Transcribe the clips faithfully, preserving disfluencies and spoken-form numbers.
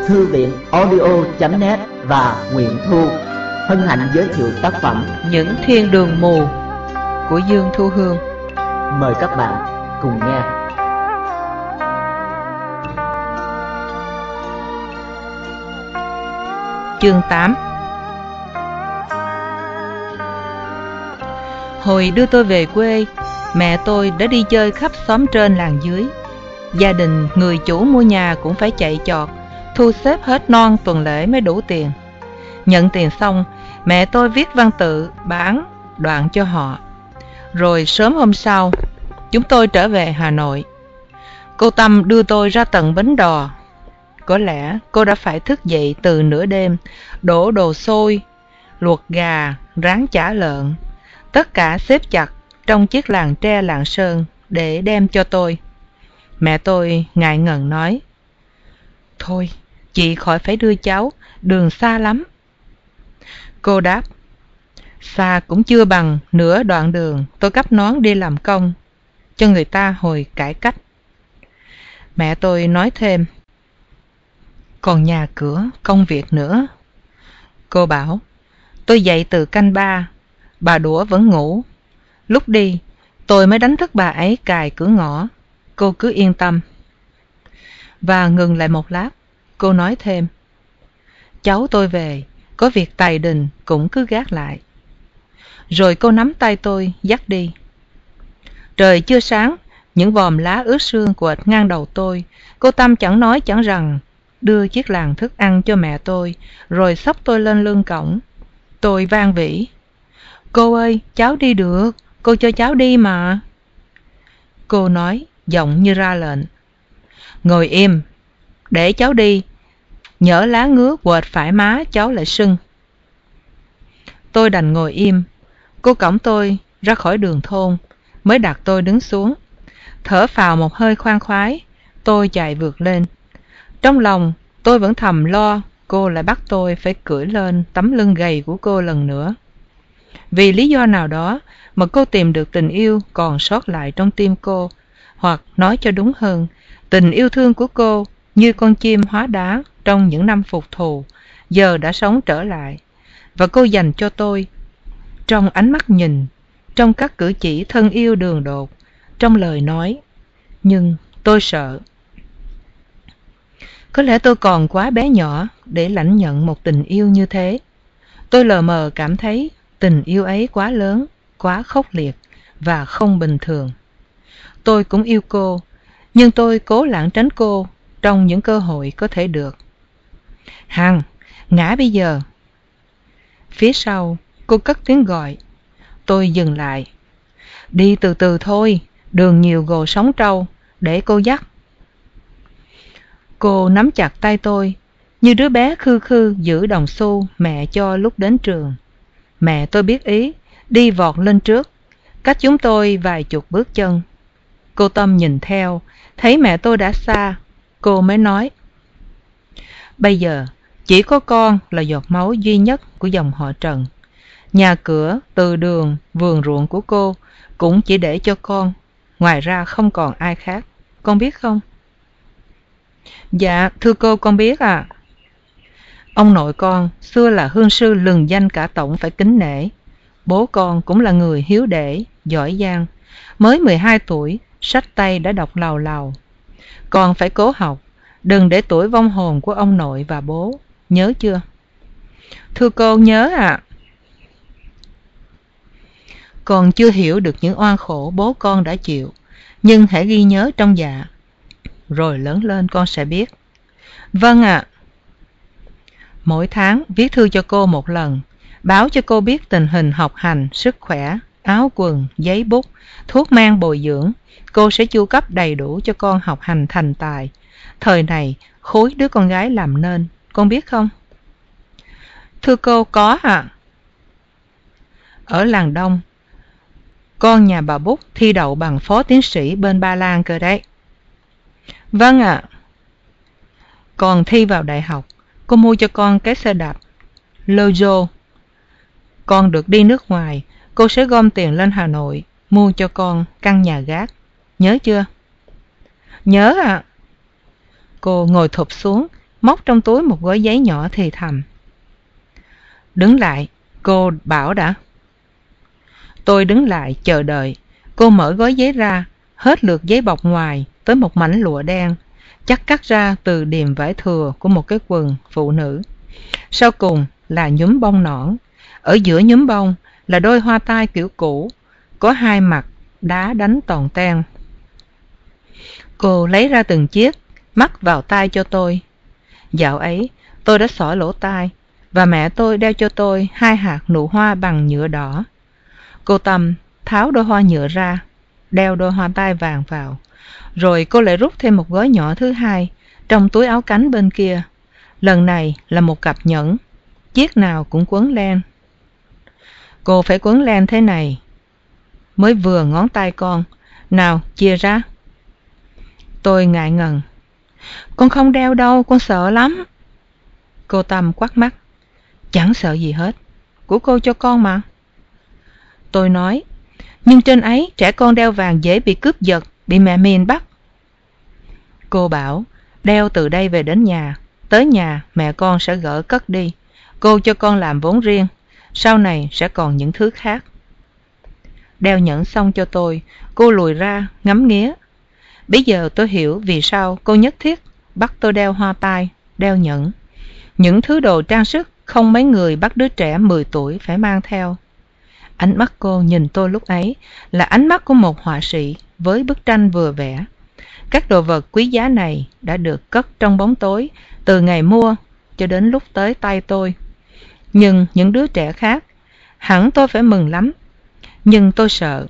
Thư viện audio chấm net và Nguyễn Thu hân hạnh giới thiệu tác phẩm Những thiên đường mù của Dương Thu Hương. Mời các bạn cùng nghe. Chương tám. Hồi đưa tôi về quê, mẹ tôi đã đi chơi khắp xóm trên làng dưới. Gia đình người chủ mua nhà cũng phải chạy chọt, thu xếp hết non tuần lễ mới đủ tiền. Nhận tiền xong, mẹ tôi viết văn tự bán đoạn cho họ. Rồi sớm hôm sau, chúng tôi trở về Hà Nội. Cô Tâm đưa tôi ra tận bến đò. Có lẽ cô đã phải thức dậy từ nửa đêm, đổ đồ xôi, luộc gà, rán chả lợn, tất cả xếp chặt trong chiếc làng tre Lạng Sơn để đem cho tôi. Mẹ tôi ngại ngần nói: "Thôi, chị khỏi phải đưa cháu, đường xa lắm." Cô đáp: "Xa cũng chưa bằng nửa đoạn đường tôi cắp nón đi làm công cho người ta hồi cải cách." Mẹ tôi nói thêm: "Còn nhà cửa, công việc nữa." Cô bảo: "Tôi dậy từ canh ba, bà đũa vẫn ngủ. Lúc đi, tôi mới đánh thức bà ấy cài cửa ngõ. Cô cứ yên tâm." Và ngừng lại một lát, cô nói thêm: "Cháu tôi về, có việc tài đình cũng cứ gác lại." Rồi cô nắm tay tôi dắt đi. Trời chưa sáng, những vòm lá ướt sương quệt ngang đầu tôi. Cô Tâm chẳng nói chẳng rằng đưa chiếc làng thức ăn cho mẹ tôi, rồi xốc tôi lên lưng cổng. Tôi van vỉ: "Cô ơi, cháu đi được, cô cho cháu đi mà." Cô nói giọng như ra lệnh: "Ngồi im, để cháu đi, nhỡ lá ngứa quệt phải má cháu lại sưng." Tôi đành ngồi im. Cô cõng tôi ra khỏi đường thôn, mới đặt tôi đứng xuống. Thở phào một hơi khoan khoái, tôi chạy vượt lên. Trong lòng tôi vẫn thầm lo cô lại bắt tôi phải cưỡi lên tấm lưng gầy của cô lần nữa. Vì lý do nào đó mà cô tìm được tình yêu còn sót lại trong tim cô, hoặc nói cho đúng hơn, tình yêu thương của cô như con chim hóa đá trong những năm phục thù, giờ đã sống trở lại. Và cô dành cho tôi, trong ánh mắt nhìn, trong các cử chỉ thân yêu đường đột, trong lời nói. Nhưng tôi sợ. Có lẽ tôi còn quá bé nhỏ để lãnh nhận một tình yêu như thế. Tôi lờ mờ cảm thấy tình yêu ấy quá lớn, quá khốc liệt và không bình thường. Tôi cũng yêu cô, nhưng tôi cố lảng tránh cô trong những cơ hội có thể được. "Hằng, ngã bây giờ." Phía sau, cô cất tiếng gọi. Tôi dừng lại. "Đi từ từ thôi, đường nhiều gồ sống trâu, để cô dắt." Cô nắm chặt tay tôi, như đứa bé khư khư giữ đồng xu mẹ cho lúc đến trường. Mẹ tôi biết ý, đi vọt lên trước, cách chúng tôi vài chục bước chân. Cô Tâm nhìn theo, thấy mẹ tôi đã xa, cô mới nói: "Bây giờ chỉ có con là giọt máu duy nhất của dòng họ Trần. Nhà cửa, từ đường, vườn ruộng của cô cũng chỉ để cho con, ngoài ra không còn ai khác. Con biết không?" "Dạ, thưa cô, con biết ạ." "Ông nội con xưa là hương sư lừng danh cả tổng phải kính nể. Bố con cũng là người hiếu để, giỏi giang. Mới mười hai tuổi, sách tay đã đọc làu làu. Con phải cố học, đừng để tuổi vong hồn của ông nội và bố, nhớ chưa?" "Thưa cô, nhớ ạ." "Con chưa hiểu được những oan khổ bố con đã chịu, nhưng hãy ghi nhớ trong dạ, rồi lớn lên con sẽ biết." "Vâng ạ." "Mỗi tháng viết thư cho cô một lần, báo cho cô biết tình hình học hành, sức khỏe, áo quần, giấy bút, thuốc men bồi dưỡng. Cô sẽ chu cấp đầy đủ cho con học hành thành tài. Thời này khối đứa con gái làm nên, con biết không?" "Thưa cô, có ạ." "Ở làng Đông, con nhà bà Bút thi đậu bằng phó tiến sĩ bên Ba Lan cơ đấy." "Vâng ạ." "Còn thi vào đại học, cô mua cho con cái xe đạp Lojo. Con được đi nước ngoài, cô sẽ gom tiền lên Hà Nội mua cho con căn nhà gác. Nhớ chưa?" "Nhớ ạ." Cô ngồi thụp xuống, móc trong túi một gói giấy nhỏ thì thầm. Đứng lại, cô bảo đã. Tôi đứng lại chờ đợi. Cô mở gói giấy ra, hết lượt giấy bọc ngoài tới một mảnh lụa đen, chắc cắt ra từ điềm vải thừa của một cái quần phụ nữ. Sau cùng là nhúm bông nõn. Ở giữa nhúm bông là đôi hoa tai kiểu cũ, có hai mặt đá đánh tòn ten. Cô lấy ra từng chiếc, mắc vào tai cho tôi. Dạo ấy, tôi đã xỏ lỗ tai, và mẹ tôi đeo cho tôi hai hạt nụ hoa bằng nhựa đỏ. Cô Tâm tháo đôi hoa nhựa ra, đeo đôi hoa tai vàng vào. Rồi cô lại rút thêm một gói nhỏ thứ hai trong túi áo cánh bên kia. Lần này là một cặp nhẫn, chiếc nào cũng quấn len. Cô phải quấn len thế này, mới vừa ngón tay con. Nào, chia ra. Tôi ngại ngần. Con không đeo đâu, con sợ lắm. Cô Tâm quắt mắt. Chẳng sợ gì hết, của cô cho con mà. Tôi nói, nhưng trên ấy trẻ con đeo vàng dễ bị cướp giật, bị mẹ miền bắt. Cô bảo, đeo từ đây về đến nhà, tới nhà mẹ con sẽ gỡ cất đi. Cô cho con làm vốn riêng, sau này sẽ còn những thứ khác. Đeo nhẫn xong cho tôi, cô lùi ra ngắm nghía. Bây giờ tôi hiểu vì sao cô nhất thiết bắt tôi đeo hoa tai, đeo nhẫn, những thứ đồ trang sức không mấy người bắt đứa trẻ mười tuổi phải mang theo. Ánh mắt cô nhìn tôi lúc ấy là ánh mắt của một họa sĩ với bức tranh vừa vẽ. Các đồ vật quý giá này đã được cất trong bóng tối từ ngày mua cho đến lúc tới tay tôi. Nhưng những đứa trẻ khác, hẳn tôi phải mừng lắm. Nhưng tôi sợ.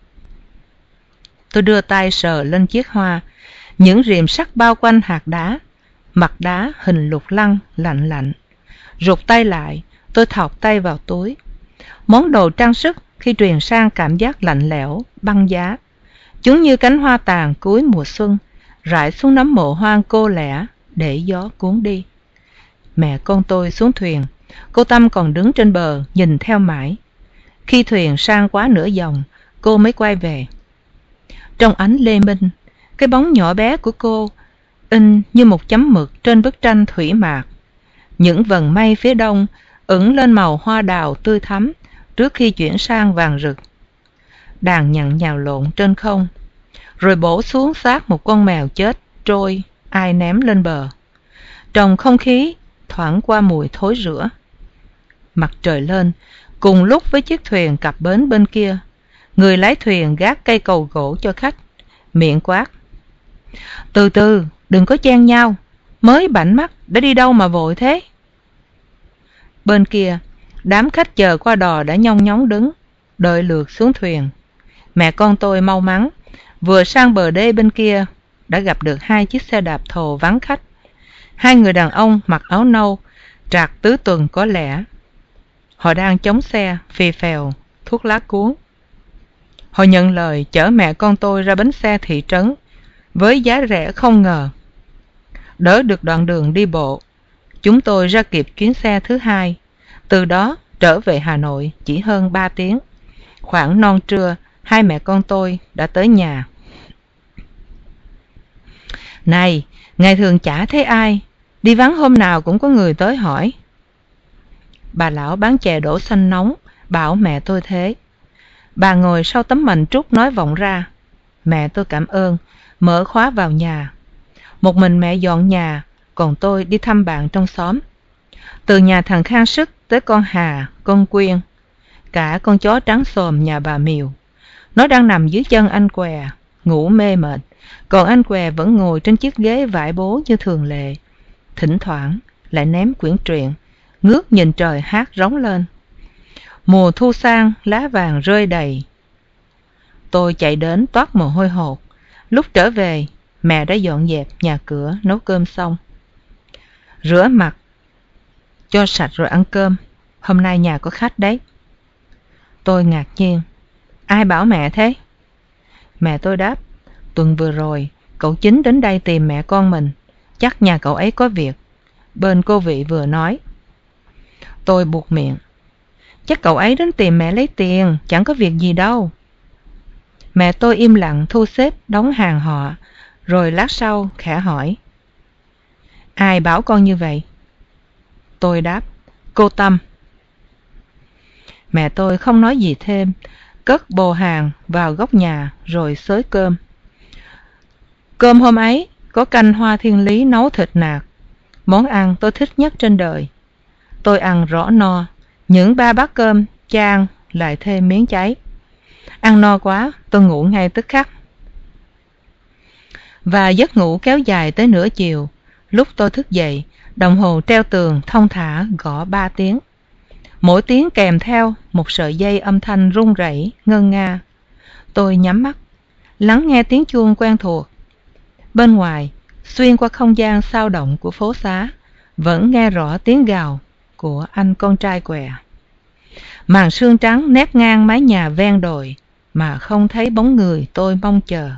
Tôi đưa tay sờ lên chiếc hoa, những rìm sắt bao quanh hạt đá, mặt đá hình lục lăng lạnh lạnh. Rụt tay lại, tôi thọc tay vào túi. Món đồ trang sức khi truyền sang cảm giác lạnh lẽo, băng giá. Chúng như cánh hoa tàn cuối mùa xuân, rải xuống nấm mộ hoang cô lẻ để gió cuốn đi. Mẹ con tôi xuống thuyền, cô Tâm còn đứng trên bờ nhìn theo mãi. Khi thuyền sang quá nửa dòng, cô mới quay về. Trong ánh lê minh, cái bóng nhỏ bé của cô in như một chấm mực trên bức tranh thủy mạc. Những vầng mây phía đông ửng lên màu hoa đào tươi thắm trước khi chuyển sang vàng rực. Đàn nhặng nhào lộn trên không, rồi bổ xuống xác một con mèo chết trôi ai ném lên bờ. Trong không khí thoảng qua mùi thối rữa. Mặt trời lên cùng lúc với chiếc thuyền cập bến bên kia. Người lái thuyền gác cây cầu gỗ cho khách, miệng quát. Từ từ, đừng có chen nhau, mới bảnh mắt đã đi đâu mà vội thế. Bên kia, đám khách chờ qua đò đã nhong nhóng đứng, đợi lượt xuống thuyền. Mẹ con tôi mau mắn, vừa sang bờ đê bên kia, đã gặp được hai chiếc xe đạp thồ vắng khách. Hai người đàn ông mặc áo nâu, trạc tứ tuần có lẽ. Họ đang chống xe, phì phèo, thuốc lá cuốn. Họ nhận lời chở mẹ con tôi ra bến xe thị trấn, với giá rẻ không ngờ. Đỡ được đoạn đường đi bộ, chúng tôi ra kịp chuyến xe thứ hai. Từ đó trở về Hà Nội chỉ hơn ba tiếng. Khoảng non trưa, hai mẹ con tôi đã tới nhà. Này, ngày thường chả thấy ai, đi vắng hôm nào cũng có người tới hỏi. Bà lão bán chè đổ xanh nóng bảo mẹ tôi thế. Bà ngồi sau tấm mành trúc nói vọng ra. Mẹ tôi cảm ơn, mở khóa vào nhà. Một mình mẹ dọn nhà, còn tôi đi thăm bạn trong xóm. Từ nhà thằng Khang Sức tới con Hà, con Quyên, cả con chó trắng xồm nhà bà Miều. Nó đang nằm dưới chân anh Què, ngủ mê mệt, còn anh Què vẫn ngồi trên chiếc ghế vải bố như thường lệ. Thỉnh thoảng lại ném quyển truyện, ngước nhìn trời hát rống lên. Mùa thu sang, lá vàng rơi đầy. Tôi chạy đến toát mồ hôi hột. Lúc trở về, mẹ đã dọn dẹp nhà cửa, nấu cơm xong. Rửa mặt cho sạch rồi ăn cơm. Hôm nay nhà có khách đấy. Tôi ngạc nhiên. Ai bảo mẹ thế? Mẹ tôi đáp. Tuần vừa rồi, cậu Chính đến đây tìm mẹ con mình. Chắc nhà cậu ấy có việc. Bên cô Vị vừa nói. Tôi buột miệng. Chắc cậu ấy đến tìm mẹ lấy tiền, chẳng có việc gì đâu. Mẹ tôi im lặng thu xếp đóng hàng họ, rồi lát sau khẽ hỏi. Ai bảo con như vậy? Tôi đáp, cô Tâm. Mẹ tôi không nói gì thêm, cất bồ hàng vào góc nhà rồi xới cơm. Cơm hôm ấy có canh hoa thiên lý nấu thịt nạc, món ăn tôi thích nhất trên đời. Tôi ăn rõ no, những ba bát cơm chan lại thêm miếng cháy. Ăn no quá, tôi ngủ ngay tức khắc. Và giấc ngủ kéo dài tới nửa chiều. Lúc tôi thức dậy, đồng hồ treo tường thong thả gõ ba tiếng. Mỗi tiếng kèm theo một sợi dây âm thanh rung rẩy, ngân nga. Tôi nhắm mắt, lắng nghe tiếng chuông quen thuộc. Bên ngoài, xuyên qua không gian sao động của phố xá, vẫn nghe rõ tiếng gào của anh con trai què. Màn sương trắng nép ngang mái nhà ven đồi, mà không thấy bóng người tôi mong chờ.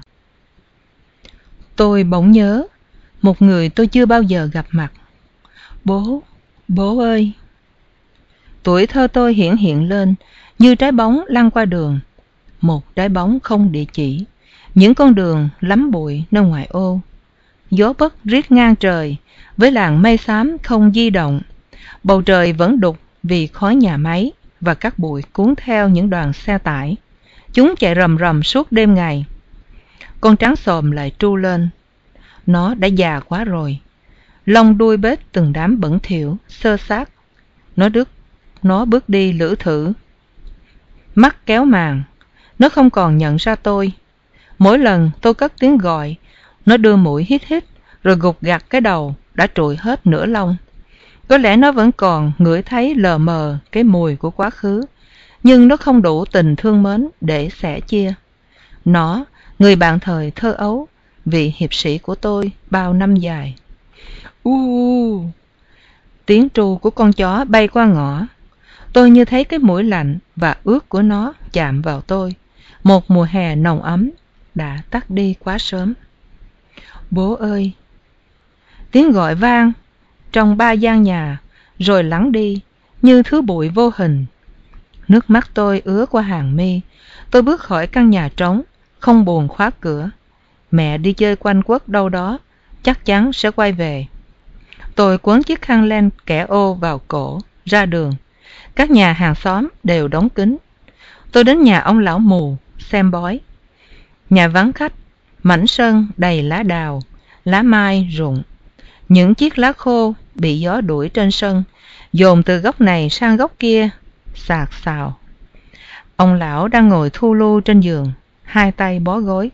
Tôi bỗng nhớ một người tôi chưa bao giờ gặp mặt. Bố, bố ơi! Tuổi thơ tôi hiển hiện lên như trái bóng lăn qua đường. Một trái bóng không địa chỉ, những con đường lắm bụi nơi ngoại ô. Gió bấc riết ngang trời, với làn mây xám không di động. Bầu trời vẫn đục vì khói nhà máy và các bụi cuốn theo những đoàn xe tải. Chúng chạy rầm rầm suốt đêm ngày. Con trắng xồm lại tru lên. Nó đã già quá rồi. Lông đuôi bết từng đám bẩn thỉu, xơ xác. Nó đứt, nó bước đi lưỡi thử. Mắt kéo màn, nó không còn nhận ra tôi. Mỗi lần tôi cất tiếng gọi, nó đưa mũi hít hít, rồi gục gặt cái đầu đã trụi hết nửa lông. Có lẽ nó vẫn còn ngửi thấy lờ mờ cái mùi của quá khứ, nhưng nó không đủ tình thương mến để sẻ chia. Nó, người bạn thời thơ ấu, vị hiệp sĩ của tôi bao năm dài. U uh, tiếng tru của con chó bay qua ngõ. Tôi như thấy cái mũi lạnh và ướt của nó chạm vào tôi. Một mùa hè nồng ấm đã tắt đi quá sớm. Bố ơi! Tiếng gọi vang trong ba gian nhà, rồi lắng đi như thứ bụi vô hình. Nước mắt tôi ứa qua hàng mi. Tôi bước khỏi căn nhà trống, không buồn khóa cửa. Mẹ đi chơi quanh quất đâu đó, chắc chắn sẽ quay về. Tôi quấn chiếc khăn len kẻ ô vào cổ, ra đường. Các nhà hàng xóm đều đóng kín. Tôi đến nhà ông lão mù, xem bói. Nhà vắng khách, mảnh sân đầy lá đào, lá mai rụng. Những chiếc lá khô bị gió đuổi trên sân, dồn từ góc này sang góc kia, xạc xào. Ông lão đang ngồi thu lu trên giường, hai tay bó gối.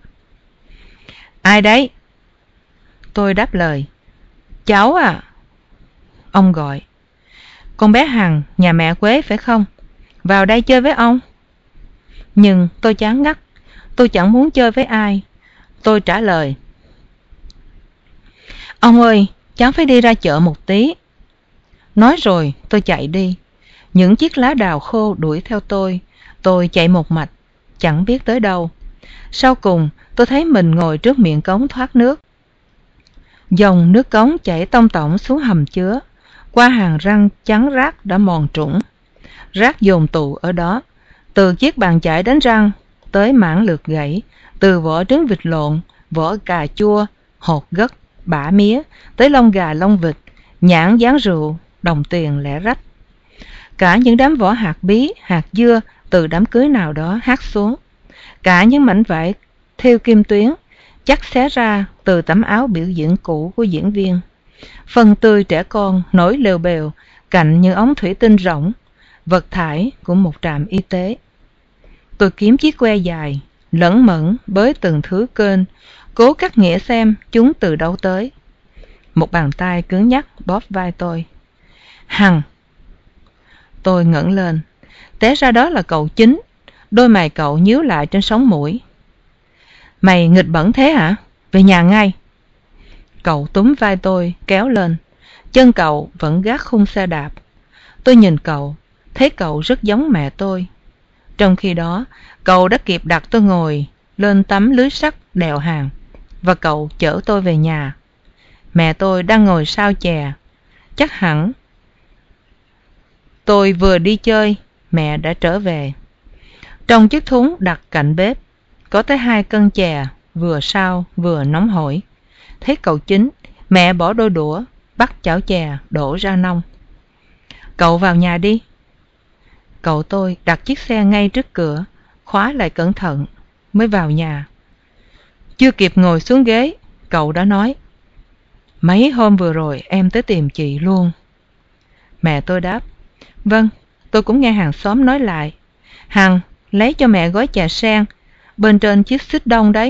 Ai đấy? Tôi đáp lời. Cháu à? Ông gọi. Con bé Hằng, nhà mẹ Quế phải không? Vào đây chơi với ông. Nhưng tôi chán ngắt. Tôi chẳng muốn chơi với ai. Tôi trả lời. Ông ơi, cháu phải đi ra chợ một tí. Nói rồi tôi chạy đi. Những chiếc lá đào khô đuổi theo tôi. Tôi chạy một mạch, chẳng biết tới đâu. Sau cùng tôi thấy mình ngồi trước miệng cống thoát nước. Dòng nước cống chảy tông tổng xuống hầm chứa, qua hàng răng trắng rác đã mòn trũng. Rác dồn tụ ở đó, từ chiếc bàn chải đánh răng tới mảng lược gãy, từ vỏ trứng vịt lộn, vỏ cà chua, hột gấc, bã mía, tới lông gà lông vịt, nhãn dán rượu, đồng tiền lẻ rách. Cả những đám vỏ hạt bí, hạt dưa từ đám cưới nào đó hắt xuống. Cả những mảnh vải thêu kim tuyến chắc xé ra từ tấm áo biểu diễn cũ của diễn viên. Phân tươi trẻ con nổi lều bèo cạnh những ống thủy tinh rỗng, vật thải của một trạm y tế. Tôi kiếm chiếc que dài, lẫn mẫn bới từng thứ kênh, cố cắt nghĩa xem chúng từ đâu tới. Một bàn tay cứng nhắc bóp vai tôi. Hằng! Tôi ngẩng lên, té ra đó là cậu Chính. Đôi mày cậu nhíu lại trên sống mũi. Mày nghịch bẩn thế hả? Về nhà ngay. Cậu túm vai tôi kéo lên. Chân cậu vẫn gác khung xe đạp. Tôi nhìn cậu, thấy cậu rất giống mẹ tôi. Trong khi đó, cậu đã kịp đặt tôi ngồi lên tấm lưới sắt đèo hàng, và cậu chở tôi về nhà. Mẹ tôi đang ngồi sau chè. Chắc hẳn tôi vừa đi chơi, mẹ đã trở về. Trong chiếc thúng đặt cạnh bếp, có tới hai cân chè, vừa sao vừa nóng hổi. Thấy cậu Chính, mẹ bỏ đôi đũa, bắt chảo chè đổ ra nông. Cậu vào nhà đi. Cậu tôi đặt chiếc xe ngay trước cửa, khóa lại cẩn thận, mới vào nhà. Chưa kịp ngồi xuống ghế, cậu đã nói: Mấy hôm vừa rồi em tới tìm chị luôn. Mẹ tôi đáp: Vâng, tôi cũng nghe hàng xóm nói lại. Hằng, lấy cho mẹ gói trà sen, bên trên chiếc xích đông đấy.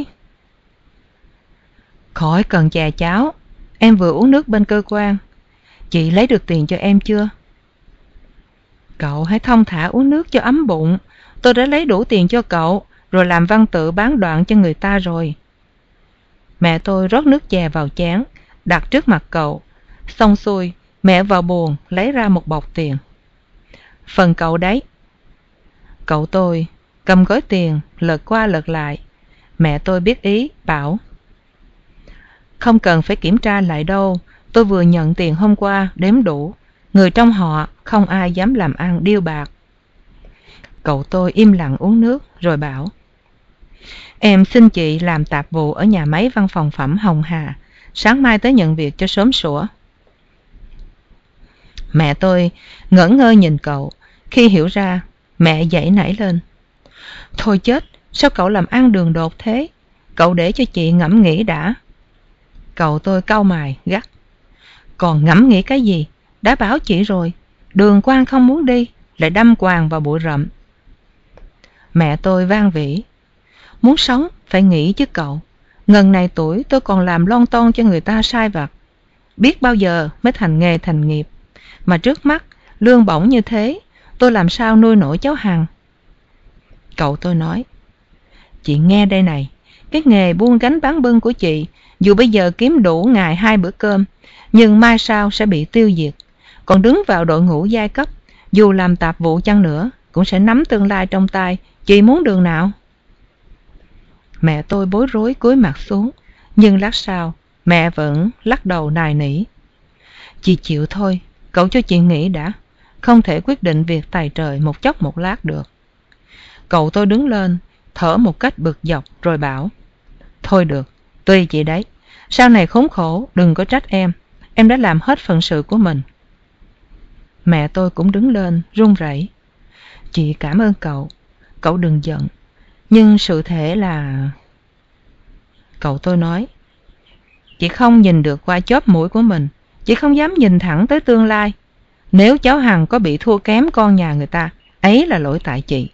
Khỏi cần trà cháo, em vừa uống nước bên cơ quan. Chị lấy được tiền cho em chưa? Cậu hãy thong thả uống nước cho ấm bụng. Tôi đã lấy đủ tiền cho cậu, rồi làm văn tự bán đoạn cho người ta rồi. Mẹ tôi rót nước chè vào chén, đặt trước mặt cậu. Xong xuôi, mẹ vào buồng lấy ra một bọc tiền. Phần cậu đấy. Cậu tôi cầm gói tiền, lật qua lật lại. Mẹ tôi biết ý, bảo: Không cần phải kiểm tra lại đâu, tôi vừa nhận tiền hôm qua, đếm đủ. Người trong họ không ai dám làm ăn điêu bạc. Cậu tôi im lặng uống nước, rồi bảo: Em xin chị làm tạp vụ ở nhà máy văn phòng phẩm Hồng Hà, sáng mai tới nhận việc cho sớm sủa. Mẹ tôi ngẩn ngơ nhìn cậu. Khi hiểu ra, mẹ giãy nảy lên: Thôi chết, sao cậu làm ăn đường đột thế? Cậu để cho chị ngẫm nghĩ đã. Cậu tôi cau mày gắt: Còn ngẫm nghĩ cái gì? Đã bảo chị rồi, đường quan không muốn đi, lại đâm quàng vào bụi rậm. Mẹ tôi van vỉ: Muốn sống phải nghĩ chứ cậu. Ngần này tuổi tôi còn làm lon ton cho người ta sai vặt. Biết bao giờ mới thành nghề thành nghiệp. Mà trước mắt lương bổng như thế, tôi làm sao nuôi nổi cháu Hằng? Cậu tôi nói: Chị nghe đây này, cái nghề buôn gánh bán bưng của chị, dù bây giờ kiếm đủ ngày hai bữa cơm, nhưng mai sau sẽ bị tiêu diệt. Còn đứng vào đội ngũ giai cấp, dù làm tạp vụ chăng nữa, cũng sẽ nắm tương lai trong tay. Chị muốn đường nào? Mẹ tôi bối rối cúi mặt xuống, nhưng lát sau mẹ vẫn lắc đầu nài nỉ: Chị chịu thôi, cậu cho chị nghĩ đã. Không thể quyết định việc tài trời một chốc một lát được. Cậu tôi đứng lên, thở một cách bực dọc rồi bảo: Thôi được, tùy chị đấy. Sau này khốn khổ đừng có trách em. Em đã làm hết phận sự của mình. Mẹ tôi cũng đứng lên run rẩy: Chị cảm ơn cậu. Cậu đừng giận. Nhưng sự thể là... Cậu tôi nói: Chị không nhìn được qua chóp mũi của mình. Chị không dám nhìn thẳng tới tương lai. Nếu cháu Hằng có bị thua kém con nhà người ta, ấy là lỗi tại chị.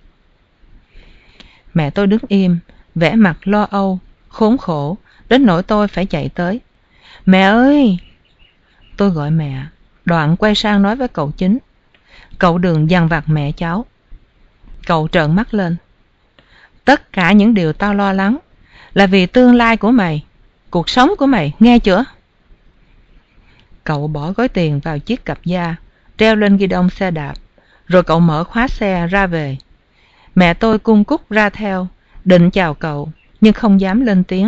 Mẹ tôi đứng im, vẻ mặt lo âu, khốn khổ, đến nỗi tôi phải chạy tới. Mẹ ơi! Tôi gọi mẹ, đoạn quay sang nói với cậu Chính: Cậu đừng dằn vặt mẹ cháu. Cậu trợn mắt lên: Tất cả những điều tao lo lắng là vì tương lai của mày, cuộc sống của mày, nghe chưa? Cậu bỏ gói tiền vào chiếc cặp da, treo lên ghi đông xe đạp, rồi cậu mở khóa xe ra về. Mẹ tôi cung cúc ra theo, định chào cậu, nhưng không dám lên tiếng.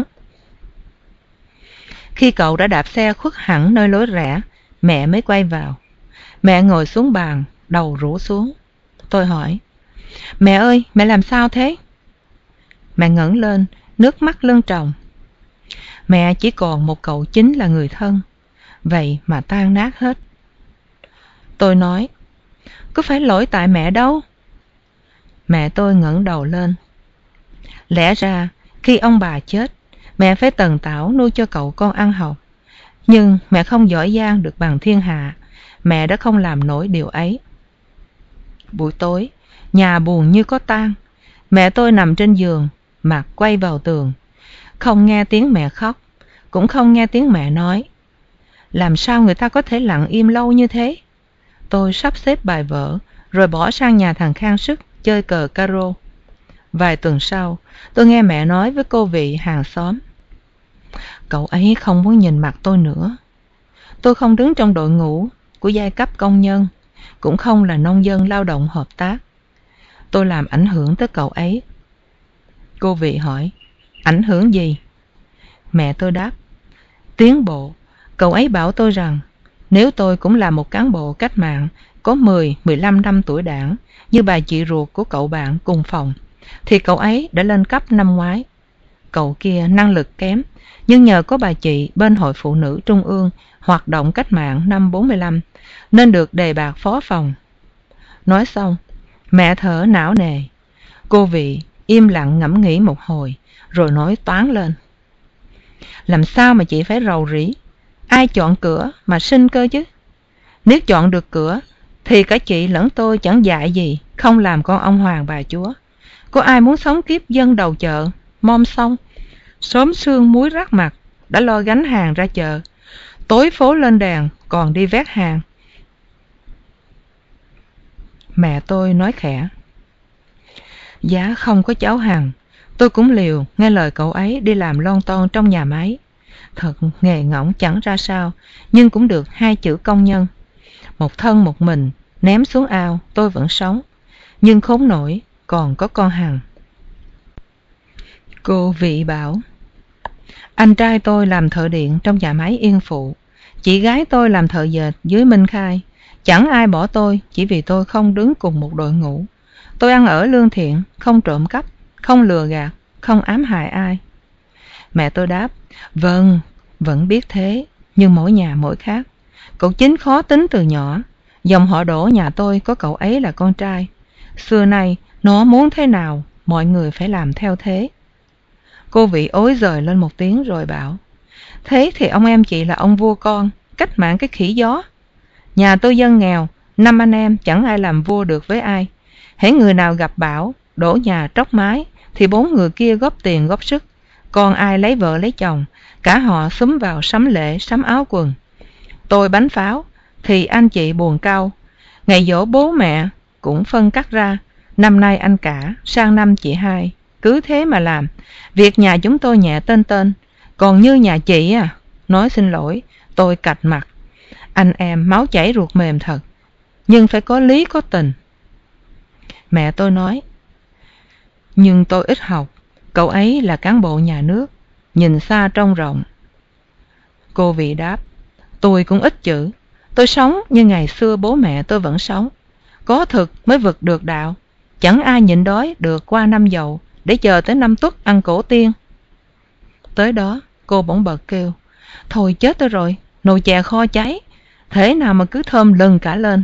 Khi cậu đã đạp xe khuất hẳn nơi lối rẽ, mẹ mới quay vào. Mẹ ngồi xuống bàn, đầu rũ xuống. Tôi hỏi: Mẹ ơi, mẹ làm sao thế? Mẹ ngẩng lên, nước mắt lưng tròng. Mẹ chỉ còn một cậu Chính là người thân, vậy mà tan nát hết. Tôi nói: Có phải lỗi tại mẹ đâu. Mẹ tôi ngẩng đầu lên. Lẽ ra khi ông bà chết, mẹ phải tần tảo nuôi cho cậu con ăn học. Nhưng mẹ không giỏi giang được bằng thiên hạ. Mẹ đã không làm nổi điều ấy. Buổi tối, nhà buồn như có tang. Mẹ tôi nằm trên giường, mặt quay vào tường. Không nghe tiếng mẹ khóc, cũng không nghe tiếng mẹ nói. Làm sao người ta có thể lặng im lâu như thế? Tôi sắp xếp bài vở, rồi bỏ sang nhà thằng Khang Sức chơi cờ caro. Vài tuần sau, tôi nghe mẹ nói với cô vị hàng xóm: Cậu ấy không muốn nhìn mặt tôi nữa. Tôi không đứng trong đội ngũ của giai cấp công nhân, cũng không là nông dân lao động hợp tác. Tôi làm ảnh hưởng tới cậu ấy. Cô vị hỏi: Ảnh hưởng gì? Mẹ tôi đáp: Tiến bộ. Cậu ấy bảo tôi rằng nếu tôi cũng là một cán bộ cách mạng có mười, mười lăm năm tuổi đảng như bà chị ruột của cậu bạn cùng phòng, thì cậu ấy đã lên cấp năm ngoái. cậu kia năng lực kém, nhưng nhờ có bà chị bên Hội Phụ Nữ Trung ương hoạt động cách mạng năm bốn mươi lăm nên được đề bạt phó phòng. Nói xong, mẹ thở não nề. Cô Vị im lặng ngẫm nghĩ một hồi rồi nói toáng lên: làm sao mà chị phải rầu rĩ? Ai chọn cửa mà sinh cơ chứ? Nếu chọn được cửa thì cả chị lẫn tôi chẳng dại gì không làm con ông hoàng bà chúa. Có ai muốn sống kiếp dân đầu chợ mom xong sớm sương muối rắc mặt đã lo gánh hàng ra chợ, tối phố lên đèn còn đi vét hàng? Mẹ tôi nói khẽ: giá không có cháu Hằng, tôi cũng liều nghe lời cậu ấy đi làm lon ton trong nhà máy. Thật nghề ngỗng chẳng ra sao, nhưng cũng được hai chữ công nhân. Một thân một mình ném xuống ao tôi vẫn sống, nhưng khốn nổi còn có con Hằng. Cô Vị bảo: anh trai tôi làm thợ điện trong nhà máy Yên Phụ, chị gái tôi làm thợ dệt dưới Minh Khai. Chẳng ai bỏ tôi chỉ vì tôi không đứng cùng một đội ngũ. Tôi ăn ở lương thiện, không trộm cắp, không lừa gạt, không ám hại ai. Mẹ tôi đáp: vâng, vẫn biết thế, nhưng mỗi nhà mỗi khác. Cậu Chính khó tính từ nhỏ. Dòng họ Đỗ nhà tôi có cậu ấy là con trai. Xưa nay nó muốn thế nào mọi người phải làm theo thế. Cô Vị ối giời lên một tiếng rồi bảo: thế thì ông em chị là ông vua con, cách mạng cái khỉ gió. Nhà tôi dân nghèo, năm anh em chẳng ai làm vua được với ai. Hễ người nào gặp bão, đổ nhà tróc mái thì bốn người kia góp tiền góp sức. Còn ai lấy vợ lấy chồng, cả họ xúm vào sắm lễ sắm áo quần. Tôi bánh pháo thì anh chị buồn cau. Ngày giỗ bố mẹ cũng phân cắt ra, năm nay anh cả, sang năm chị hai. Cứ thế mà làm. Việc nhà chúng tôi nhẹ tên tên. Còn như nhà chị à, nói xin lỗi, tôi cạch mặt. Anh em máu chảy ruột mềm thật, nhưng phải có lý có tình. Mẹ tôi nói: nhưng tôi ít học, cậu ấy là cán bộ nhà nước, nhìn xa trông rộng. Cô Vị đáp: tôi cũng ít chữ. Tôi sống như ngày xưa bố mẹ tôi vẫn sống. Có thực mới vực được đạo. Chẳng ai nhịn đói được qua năm Dậu để chờ tới năm Tuất ăn cổ tiên. Tới đó cô bỗng bật kêu: thôi chết tôi rồi, nồi chè kho cháy, thế nào mà cứ thơm lừng cả lên.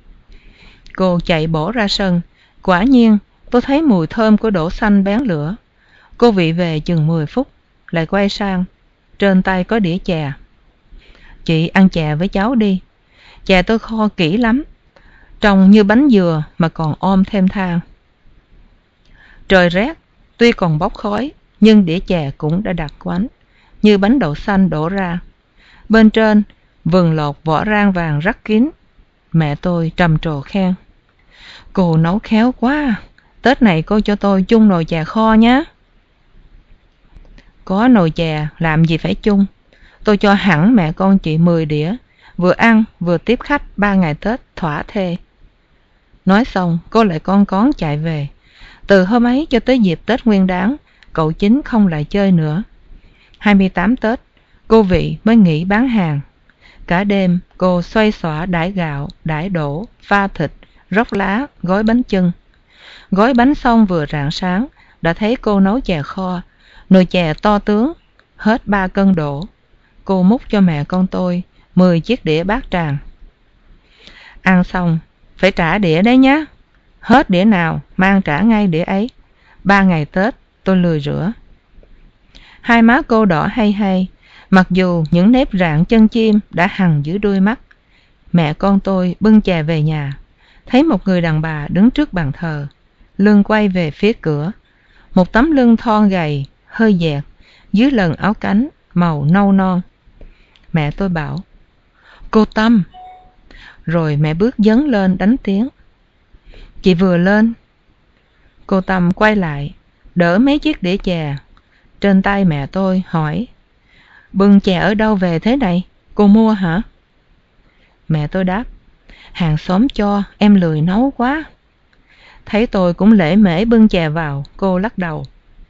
Cô chạy bổ ra sân. Quả nhiên tôi thấy mùi thơm của đỗ xanh bén lửa. Cô Vị về chừng mười phút lại quay sang, trên tay có đĩa chè. Chị ăn chè với cháu đi. Chè tôi kho kỹ lắm, trông như bánh dừa mà còn ôm thêm than. Trời rét, tuy còn bốc khói, nhưng đĩa chè cũng đã đặc quánh, như bánh đậu xanh đổ ra. Bên trên vừng lột vỏ rang vàng rắc kín. Mẹ tôi trầm trồ khen: cô nấu khéo quá, Tết này cô cho tôi chung nồi chè kho nhé. Có nồi chè làm gì phải chung. Tôi cho hẳn mẹ con chị mười đĩa, vừa ăn vừa tiếp khách ba ngày Tết thỏa thê. Nói xong cô lại con cón chạy về. Từ hôm ấy cho tới dịp Tết Nguyên Đán, cậu Chính không lại chơi nữa. hai mươi tám Tết, cô Vị mới nghỉ bán hàng. Cả đêm cô xoay xỏa đãi gạo, đãi đổ, pha thịt, róc lá, gói bánh chưng. Gói bánh xong vừa rạng sáng, đã thấy cô nấu chè kho, nồi chè to tướng, hết ba cân đổ. Cô múc cho mẹ con tôi mười chiếc đĩa bát tràng. Ăn xong phải trả đĩa đấy nhé. Hết đĩa nào mang trả ngay đĩa ấy. Ba ngày Tết tôi lười rửa. Hai má cô đỏ hay hay, mặc dù những nếp rạn chân chim đã hằn dưới đuôi mắt. Mẹ con tôi bưng chè về nhà, thấy một người đàn bà đứng trước bàn thờ, lưng quay về phía cửa, một tấm lưng thon gầy, hơi dẹt, dưới lần áo cánh màu nâu non. Mẹ tôi bảo: cô Tâm. Rồi mẹ bước dấn lên đánh tiếng: chị vừa lên. Cô Tâm quay lại, đỡ mấy chiếc đĩa chè. Trên tay mẹ tôi hỏi: bưng chè ở đâu về thế này, cô mua hả? Mẹ tôi đáp: hàng xóm cho, em lười nấu quá. Thấy tôi cũng lễ mễ bưng chè vào, cô lắc đầu: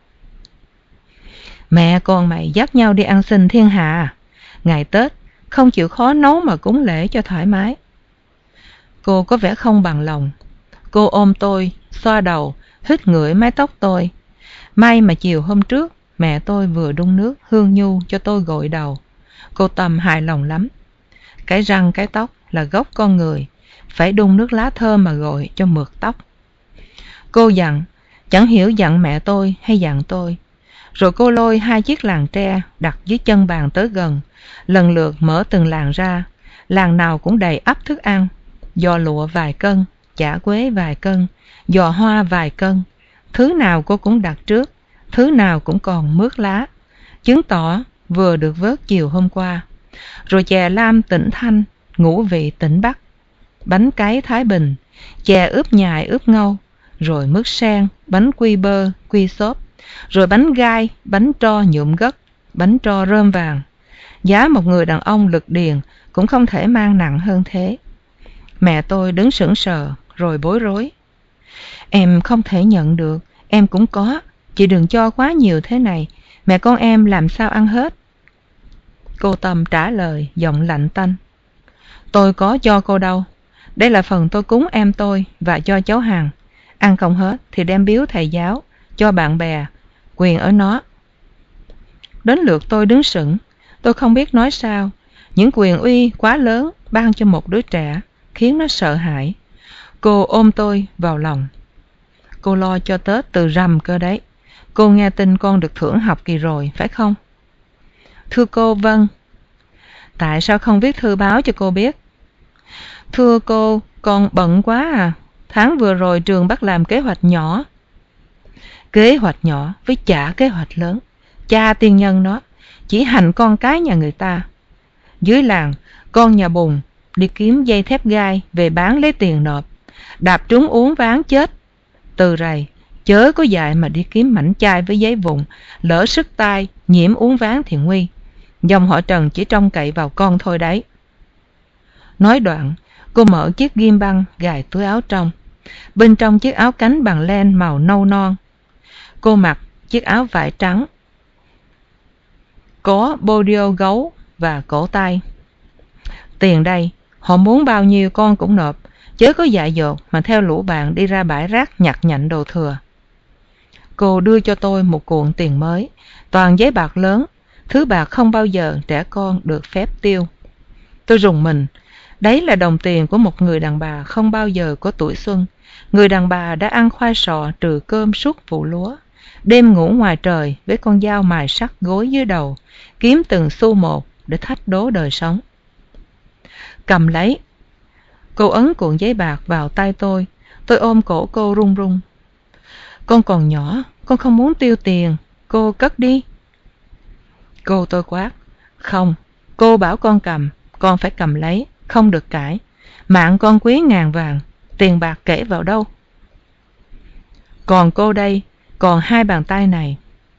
mẹ con mày dắt nhau đi ăn xin thiên hạ. Ngày Tết không chịu khó nấu mà cúng lễ cho thoải mái. Cô có vẻ không bằng lòng. Cô ôm tôi, xoa đầu, hít ngửi mái tóc tôi. May mà chiều hôm trước mẹ tôi vừa đun nước hương nhu cho tôi gội đầu. Cô Tâm hài lòng lắm. Cái răng cái tóc là gốc con người, phải đun nước lá thơm mà gội cho mượt tóc. Cô dặn, chẳng hiểu dặn mẹ tôi hay dặn tôi. Rồi cô lôi hai chiếc làng tre đặt dưới chân bàn tới gần, lần lượt mở từng làng ra. Làng nào cũng đầy ắp thức ăn, giò lụa vài cân, chả quế vài cân, giò hoa vài cân. Thứ nào cô cũng đặt trước, thứ nào cũng còn mướt lá, chứng tỏ vừa được vớt chiều hôm qua. Rồi chè lam tỉnh Thanh, ngũ vị tỉnh Bắc, bánh cáy Thái Bình, chè ướp nhài ướp ngâu, rồi mứt sen, bánh quy bơ, quy xốp, rồi bánh gai, bánh tro nhuộm gất, bánh tro rơm vàng. Giá một người đàn ông lực điền cũng không thể mang nặng hơn thế. Mẹ tôi đứng sững sờ rồi bối rối. Em không thể nhận được, em cũng có, chị đừng cho quá nhiều thế này, mẹ con em làm sao ăn hết. Cô Tâm trả lời giọng lạnh tanh. Tôi có cho cô đâu, đây là phần tôi cúng em tôi và cho cháu Hằng. Ăn không hết thì đem biếu thầy giáo, cho bạn bè, quyền ở nó. Đến lượt tôi đứng sững, tôi không biết nói sao. Những quyền uy quá lớn ban cho một đứa trẻ khiến nó sợ hãi. Cô ôm tôi vào lòng. Cô lo cho Tết từ rằm cơ đấy. Cô nghe tin con được thưởng học kỳ rồi, phải không? Thưa cô, vâng. Tại sao không viết thư báo cho cô biết? Thưa cô, con bận quá à. Tháng vừa rồi trường bắt làm kế hoạch nhỏ. Kế hoạch nhỏ với chả kế hoạch lớn. Cha tiên nhân nó chỉ hành con cái nhà người ta. Dưới làng, con nhà Bùn đi kiếm dây thép gai về bán lấy tiền nộp, đạp trúng uống ván chết. Từ rày, chớ có dại mà đi kiếm mảnh chai với giấy vụn, lỡ sức tay, nhiễm uống ván thì nguy. Dòng họ Trần chỉ trông cậy vào con thôi đấy. Nói đoạn, cô mở chiếc ghim băng gài túi áo trong. Bên trong chiếc áo cánh bằng len màu nâu non. Cô mặc chiếc áo vải trắng, có bodio gấu và cổ tay. Tiền đây, họ muốn bao nhiêu con cũng nộp, chớ có dại dột mà theo lũ bạn đi ra bãi rác nhặt nhạnh đồ thừa. Cô đưa cho tôi một cuộn tiền mới, toàn giấy bạc lớn, thứ bạc không bao giờ trẻ con được phép tiêu. Tôi rùng mình, đấy là đồng tiền của một người đàn bà không bao giờ có tuổi xuân. Người đàn bà đã ăn khoai sọ trừ cơm suốt vụ lúa, đêm ngủ ngoài trời với con dao mài sắt gối dưới đầu, kiếm từng xu một để thách đố đời sống. Cầm lấy. Cô ấn cuộn giấy bạc vào tay tôi. Tôi ôm cổ cô run run. Con còn nhỏ, con không muốn tiêu tiền, cô cất đi. Cô tôi quát. Không, cô bảo con cầm, con phải cầm lấy, không được cãi. Mạng con quý ngàn vàng, tiền bạc kể vào đâu. Còn cô đây, còn hai bàn tay này.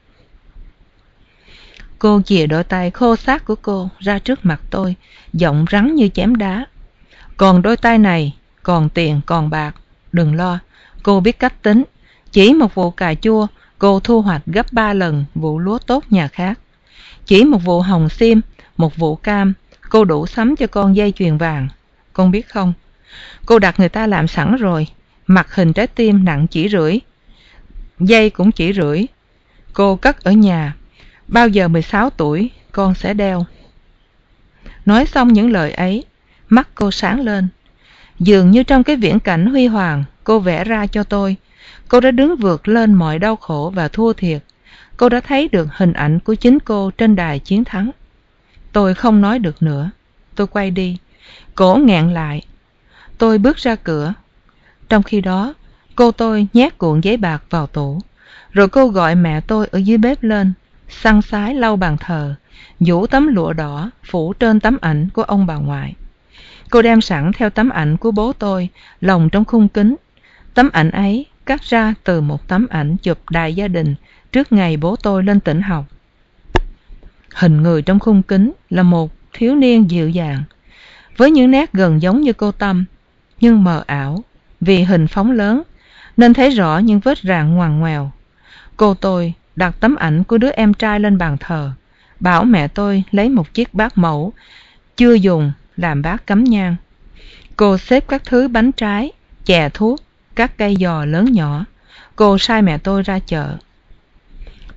Cô chìa đôi tay khô xác của cô ra trước mặt tôi, giọng rắn như chém đá. Còn đôi tay này, còn tiền còn bạc, đừng lo, cô biết cách tính. Chỉ một vụ cà chua, cô thu hoạch gấp ba lần vụ lúa tốt nhà khác. Chỉ một vụ hồng xiêm, một vụ cam, cô đủ sắm cho con dây chuyền vàng. Con biết không, cô đặt người ta làm sẵn rồi, mặt hình trái tim nặng chỉ rưỡi, dây cũng chỉ rưỡi. Cô cất ở nhà, bao giờ mười sáu tuổi con sẽ đeo. Nói xong những lời ấy, mắt cô sáng lên. Dường như trong cái viễn cảnh huy hoàng cô vẽ ra cho tôi, cô đã đứng vượt lên mọi đau khổ và thua thiệt. Cô đã thấy được hình ảnh của chính cô trên đài chiến thắng. Tôi không nói được nữa. Tôi quay đi, cổ nghẹn lại. Tôi bước ra cửa. Trong khi đó, cô tôi nhét cuộn giấy bạc vào tủ. Rồi cô gọi mẹ tôi ở dưới bếp lên, săn sái lau bàn thờ, vũ tấm lụa đỏ phủ trên tấm ảnh của ông bà ngoại. Cô đem sẵn theo tấm ảnh của bố tôi, lồng trong khung kính. Tấm ảnh ấy cắt ra từ một tấm ảnh chụp đại gia đình trước ngày bố tôi lên tỉnh học. Hình người trong khung kính là một thiếu niên dịu dàng, với những nét gần giống như cô Tâm, nhưng mờ ảo. Vì hình phóng lớn nên thấy rõ những vết rạn ngoằn ngoèo. Cô tôi đặt tấm ảnh của đứa em trai lên bàn thờ, bảo mẹ tôi lấy một chiếc bát mẫu chưa dùng làm bát cắm nhang. Cô xếp các thứ bánh trái, chè thuốc, các cây giò lớn nhỏ. Cô sai mẹ tôi ra chợ.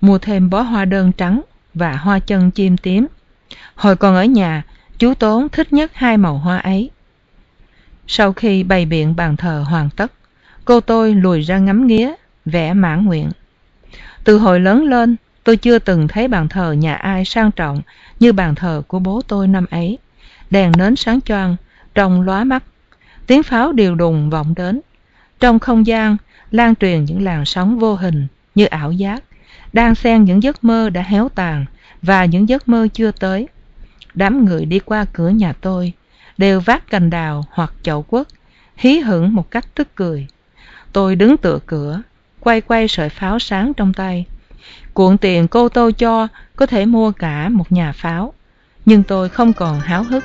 mua thêm bó hoa đơn trắng và hoa chân chim tím. Hồi còn ở nhà, chú Tốn thích nhất hai màu hoa ấy. Sau khi bày biện bàn thờ hoàn tất, cô tôi lùi ra ngắm nghía, vẻ mãn nguyện. Từ hồi lớn lên, tôi chưa từng thấy bàn thờ nhà ai sang trọng như bàn thờ của bố tôi năm ấy. Đèn nến sáng choang, trông lóa mắt, tiếng pháo điều đùng vọng đến. Trong không gian lan truyền những làn sóng vô hình như ảo giác, đang xen những giấc mơ đã héo tàn và những giấc mơ chưa tới. Đám người đi qua cửa nhà tôi đều vác cành đào hoặc chậu quất, hí hửng một cách tức cười. Tôi đứng tựa cửa, quay quay sợi pháo sáng trong tay. Cuộn tiền cô tôi cho có thể mua cả một nhà pháo, nhưng tôi không còn háo hức.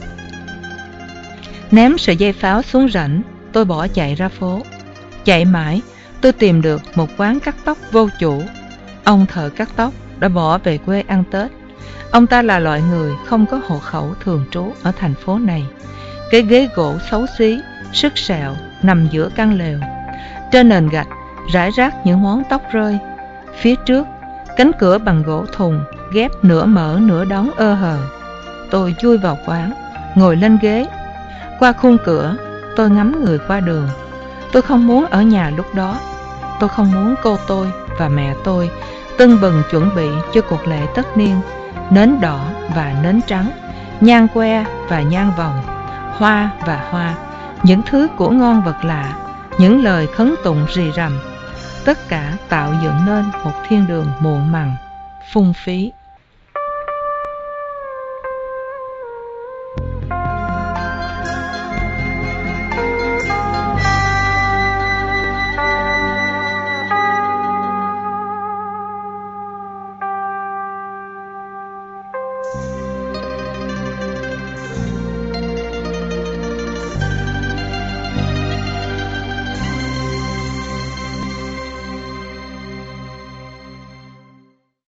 Ném sợi dây pháo xuống rãnh, tôi bỏ chạy ra phố. Chạy mãi, tôi tìm được một quán cắt tóc vô chủ. Ông thợ cắt tóc đã bỏ về quê ăn Tết. Ông ta là loại người không có hộ khẩu thường trú ở thành phố này. Cái ghế gỗ xấu xí, sứt sẹo nằm giữa căn lều. Trên nền gạch rải rác những món tóc rơi. Phía trước, cánh cửa bằng gỗ thùng ghép nửa mở nửa đóng ơ hờ. Tôi chui vào quán, ngồi lên ghế. Qua khung cửa, tôi ngắm người qua đường. Tôi không muốn ở nhà lúc đó. Tôi không muốn cô tôi và mẹ tôi tưng bừng chuẩn bị cho cuộc lễ tất niên. Nến đỏ và nến trắng, nhang que và nhang vòng, hoa và hoa, những thứ của ngon vật lạ, những lời khấn tụng rì rầm. Tất cả tạo dựng nên một thiên đường muộn màng, phung phí.